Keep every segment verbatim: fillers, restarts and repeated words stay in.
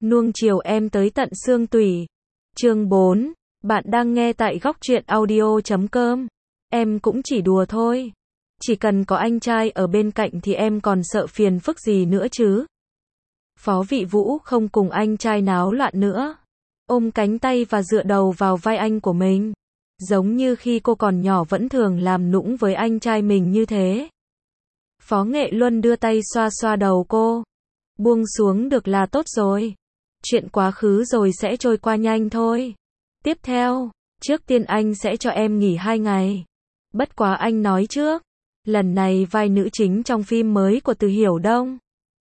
nuông chiều em tới tận xương tủy. Chương bốn, bạn đang nghe tại góc truyện audio chấm com. Em cũng chỉ đùa thôi. Chỉ cần có anh trai ở bên cạnh thì em còn sợ phiền phức gì nữa chứ. Phó Vị Vũ không cùng anh trai náo loạn nữa. Ôm cánh tay và dựa đầu vào vai anh của mình. Giống như khi cô còn nhỏ vẫn thường làm nũng với anh trai mình như thế. Phó Nghệ Luân đưa tay xoa xoa đầu cô. Buông xuống được là tốt rồi. Chuyện quá khứ rồi sẽ trôi qua nhanh thôi. Tiếp theo, trước tiên anh sẽ cho em nghỉ hai ngày. Bất quá anh nói trước, lần này vai nữ chính trong phim mới của Từ Hiểu Đông.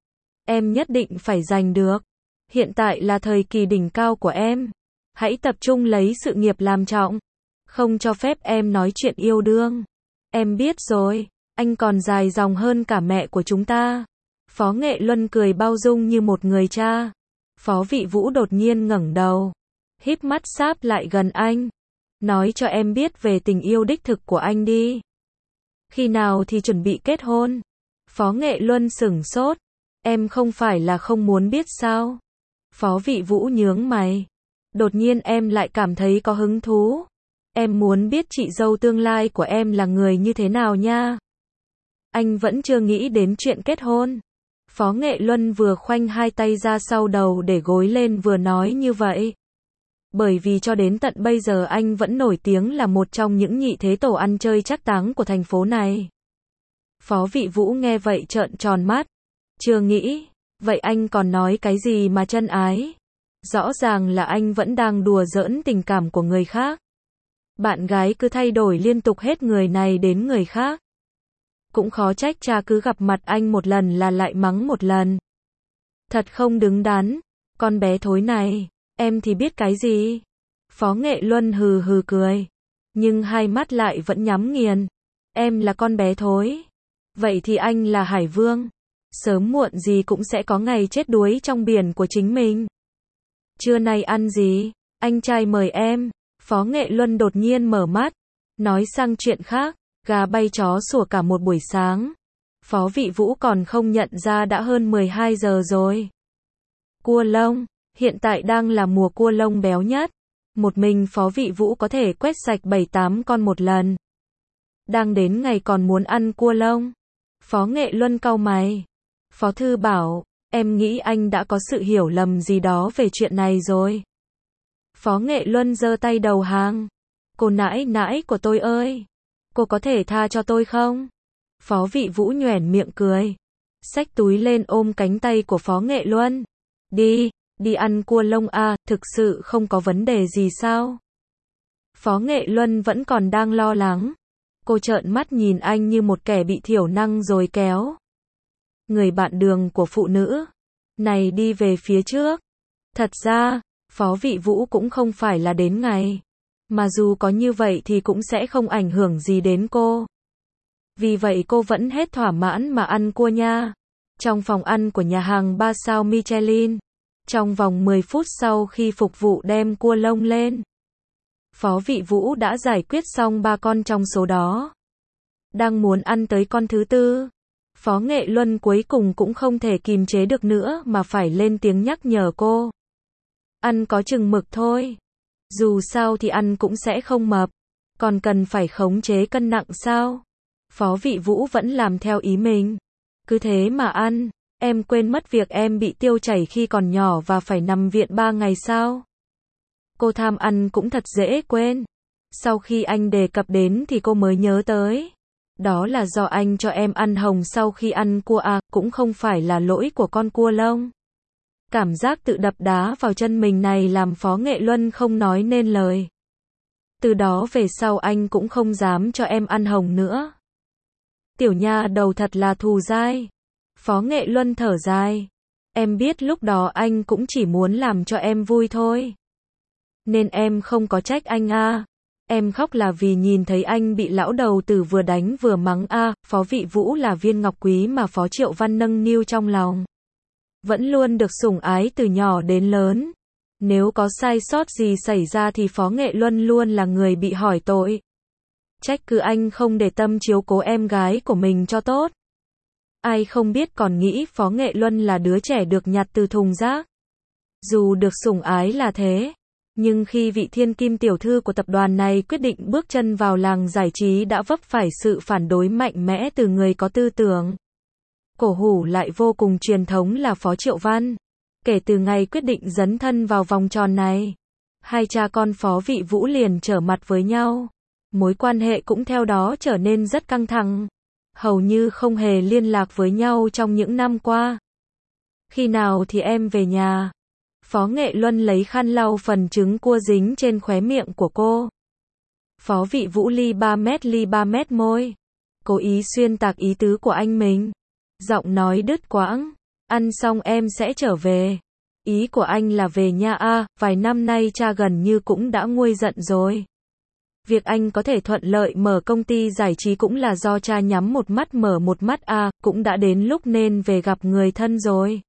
Em nhất định phải giành được. Hiện tại là thời kỳ đỉnh cao của em. Hãy tập trung lấy sự nghiệp làm trọng. Không cho phép em nói chuyện yêu đương. Em biết rồi, anh còn dài dòng hơn cả mẹ của chúng ta. Phó Nghệ Luân cười bao dung như một người cha. Phó Vị Vũ đột nhiên ngẩng đầu, híp mắt sáp lại gần anh. Nói cho em biết về tình yêu đích thực của anh đi. Khi nào thì chuẩn bị kết hôn? Phó Nghệ Luân sửng sốt. Em không phải là không muốn biết sao? Phó Vị Vũ nhướng mày. Đột nhiên em lại cảm thấy có hứng thú. Em muốn biết chị dâu tương lai của em là người như thế nào nha. Anh vẫn chưa nghĩ đến chuyện kết hôn. Phó Nghệ Luân vừa khoanh hai tay ra sau đầu để gối lên vừa nói như vậy. Bởi vì cho đến tận bây giờ anh vẫn nổi tiếng là một trong những nhị thế tổ ăn chơi trác táng của thành phố này. Phó Vị Vũ nghe vậy trợn tròn mắt. Chưa nghĩ, vậy anh còn nói cái gì mà chân ái? Rõ ràng là anh vẫn đang đùa giỡn tình cảm của người khác. Bạn gái cứ thay đổi liên tục hết người này đến người khác. Cũng khó trách cha cứ gặp mặt anh một lần là lại mắng một lần. Thật không đứng đắn, con bé thối này, em thì biết cái gì? Phó Nghệ Luân hừ hừ cười, nhưng hai mắt lại vẫn nhắm nghiền. Em là con bé thối. Vậy thì anh là Hải Vương. Sớm muộn gì cũng sẽ có ngày chết đuối trong biển của chính mình. Trưa nay ăn gì? Anh trai mời em. Phó Nghệ Luân đột nhiên mở mắt, nói sang chuyện khác. Gà bay chó sủa cả một buổi sáng. Phó Vị Vũ còn không nhận ra đã hơn mười hai giờ rồi. Cua lông, hiện tại đang là mùa cua lông béo nhất. Một mình Phó Vị Vũ có thể quét sạch bảy tám con một lần. Đang đến ngày còn muốn ăn cua lông. Phó Nghệ Luân cau mày. Phó Thư Bảo, em nghĩ anh đã có sự hiểu lầm gì đó về chuyện này rồi. Phó Nghệ Luân giơ tay đầu hàng. Cô nãi nãi của tôi ơi, cô có thể tha cho tôi không? Phó Vị Vũ nhoẻn miệng cười, xách túi lên ôm cánh tay của Phó Nghệ Luân. Đi, đi ăn cua lông à, thực sự không có vấn đề gì sao? Phó Nghệ Luân vẫn còn đang lo lắng. Cô trợn mắt nhìn anh như một kẻ bị thiểu năng rồi kéo người bạn đường của phụ nữ này đi về phía trước. Thật ra, Phó Vị Vũ cũng không phải là đến ngày. Mà dù có như vậy thì cũng sẽ không ảnh hưởng gì đến cô. Vì vậy cô vẫn hết thỏa mãn mà ăn cua nha. Trong phòng ăn của nhà hàng ba sao Michelin. Trong vòng mười phút sau khi phục vụ đem cua lông lên, Phó Vị Vũ đã giải quyết xong ba con trong số đó. Đang muốn ăn tới con thứ tư, Phó Nghệ Luân cuối cùng cũng không thể kìm chế được nữa mà phải lên tiếng nhắc nhở cô. Ăn có chừng mực thôi. Dù sao thì ăn cũng sẽ không mập. Còn cần phải khống chế cân nặng sao? Phó Vị Vũ vẫn làm theo ý mình. Cứ thế mà ăn. Em quên mất việc em bị tiêu chảy khi còn nhỏ và phải nằm viện ba ngày sao? Cô tham ăn cũng thật dễ quên. Sau khi anh đề cập đến thì cô mới nhớ tới. Đó là do anh cho em ăn hồng sau khi ăn cua à, cũng không phải là lỗi của con cua lông. Cảm giác tự đập đá vào chân mình này làm Phó Nghệ Luân không nói nên lời. Từ đó về sau anh cũng không dám cho em ăn hồng nữa. Tiểu nha đầu thật là thù dai. Phó Nghệ Luân thở dài. Em biết lúc đó anh cũng chỉ muốn làm cho em vui thôi. Nên em không có trách anh à. Em khóc là vì nhìn thấy anh bị lão đầu tử vừa đánh vừa mắng à. Phó Vị Vũ là viên ngọc quý mà Phó Triệu Văn nâng niu trong lòng. Vẫn luôn được sủng ái từ nhỏ đến lớn. Nếu có sai sót gì xảy ra thì Phó Nghệ Luân luôn là người bị hỏi tội. Trách cứ anh không để tâm chiếu cố em gái của mình cho tốt. Ai không biết còn nghĩ Phó Nghệ Luân là đứa trẻ được nhặt từ thùng rác. Dù được sủng ái là thế, nhưng khi vị thiên kim tiểu thư của tập đoàn này quyết định bước chân vào làng giải trí đã vấp phải sự phản đối mạnh mẽ từ người có tư tưởng cổ hủ lại vô cùng truyền thống là Phó Triệu Văn. Kể từ ngày quyết định dấn thân vào vòng tròn này, hai cha con Phó Vị Vũ liền trở mặt với nhau. Mối quan hệ cũng theo đó trở nên rất căng thẳng, hầu như không hề liên lạc với nhau trong những năm qua. Khi nào thì em về nhà? Phó Nghệ Luân lấy khăn lau phần trứng cua dính trên khóe miệng của cô. Phó Vị Vũ ly ba mét ly ba mét môi, cố ý xuyên tạc ý tứ của anh mình. Giọng nói đứt quãng, ăn xong em sẽ trở về. Ý của anh là về nhà à, vài năm nay cha gần như cũng đã nguôi giận rồi. Việc anh có thể thuận lợi mở công ty giải trí cũng là do cha nhắm một mắt mở một mắt à, cũng đã đến lúc nên về gặp người thân rồi.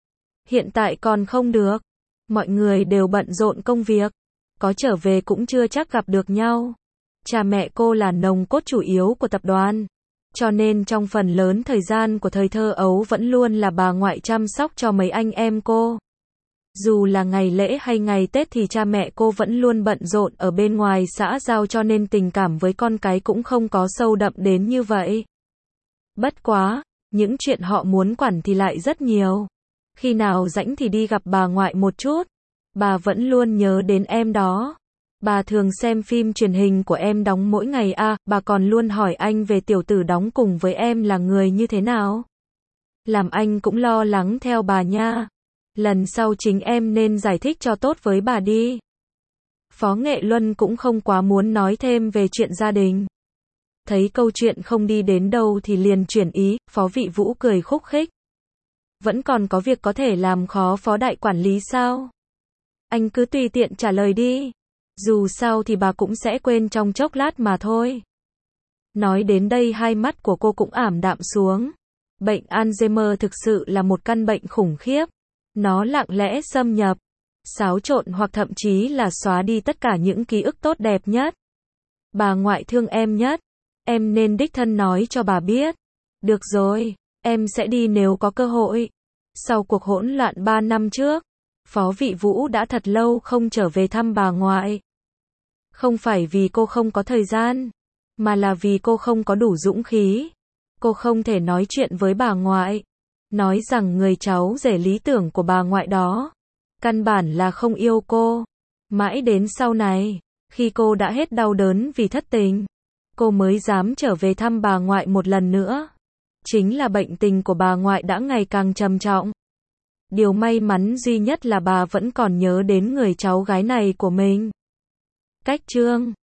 Hiện tại còn không được, mọi người đều bận rộn công việc, có trở về cũng chưa chắc gặp được nhau. Cha mẹ cô là nòng cốt chủ yếu của tập đoàn, cho nên trong phần lớn thời gian của thời thơ ấu vẫn luôn là bà ngoại chăm sóc cho mấy anh em cô. Dù là ngày lễ hay ngày Tết thì cha mẹ cô vẫn luôn bận rộn ở bên ngoài xã giao, cho nên tình cảm với con cái cũng không có sâu đậm đến như vậy. Bất quá, những chuyện họ muốn quản thì lại rất nhiều. Khi nào rảnh thì đi gặp bà ngoại một chút. Bà vẫn luôn nhớ đến em đó. Bà thường xem phim truyền hình của em đóng mỗi ngày à, bà còn luôn hỏi anh về tiểu tử đóng cùng với em là người như thế nào. Làm anh cũng lo lắng theo bà nha. Lần sau chính em nên giải thích cho tốt với bà đi. Phó Nghệ Luân cũng không quá muốn nói thêm về chuyện gia đình. Thấy câu chuyện không đi đến đâu thì liền chuyển ý, Phó Vị Vũ cười khúc khích. Vẫn còn có việc có thể làm khó Phó đại quản lý sao? Anh cứ tùy tiện trả lời đi. Dù sao thì bà cũng sẽ quên trong chốc lát mà thôi. Nói đến đây hai mắt của cô cũng ảm đạm xuống. Bệnh Alzheimer thực sự là một căn bệnh khủng khiếp. Nó lặng lẽ xâm nhập, xáo trộn hoặc thậm chí là xóa đi tất cả những ký ức tốt đẹp nhất. Bà ngoại thương em nhất. Em nên đích thân nói cho bà biết. Được rồi, em sẽ đi nếu có cơ hội. Sau cuộc hỗn loạn ba năm trước, Phó Vị Vũ đã thật lâu không trở về thăm bà ngoại. Không phải vì cô không có thời gian, mà là vì cô không có đủ dũng khí. Cô không thể nói chuyện với bà ngoại, nói rằng người cháu rể lý tưởng của bà ngoại đó căn bản là không yêu cô. Mãi đến sau này, khi cô đã hết đau đớn vì thất tình, cô mới dám trở về thăm bà ngoại một lần nữa. Chính là bệnh tình của bà ngoại đã ngày càng trầm trọng. Điều may mắn duy nhất là bà vẫn còn nhớ đến người cháu gái này của mình. Cách chương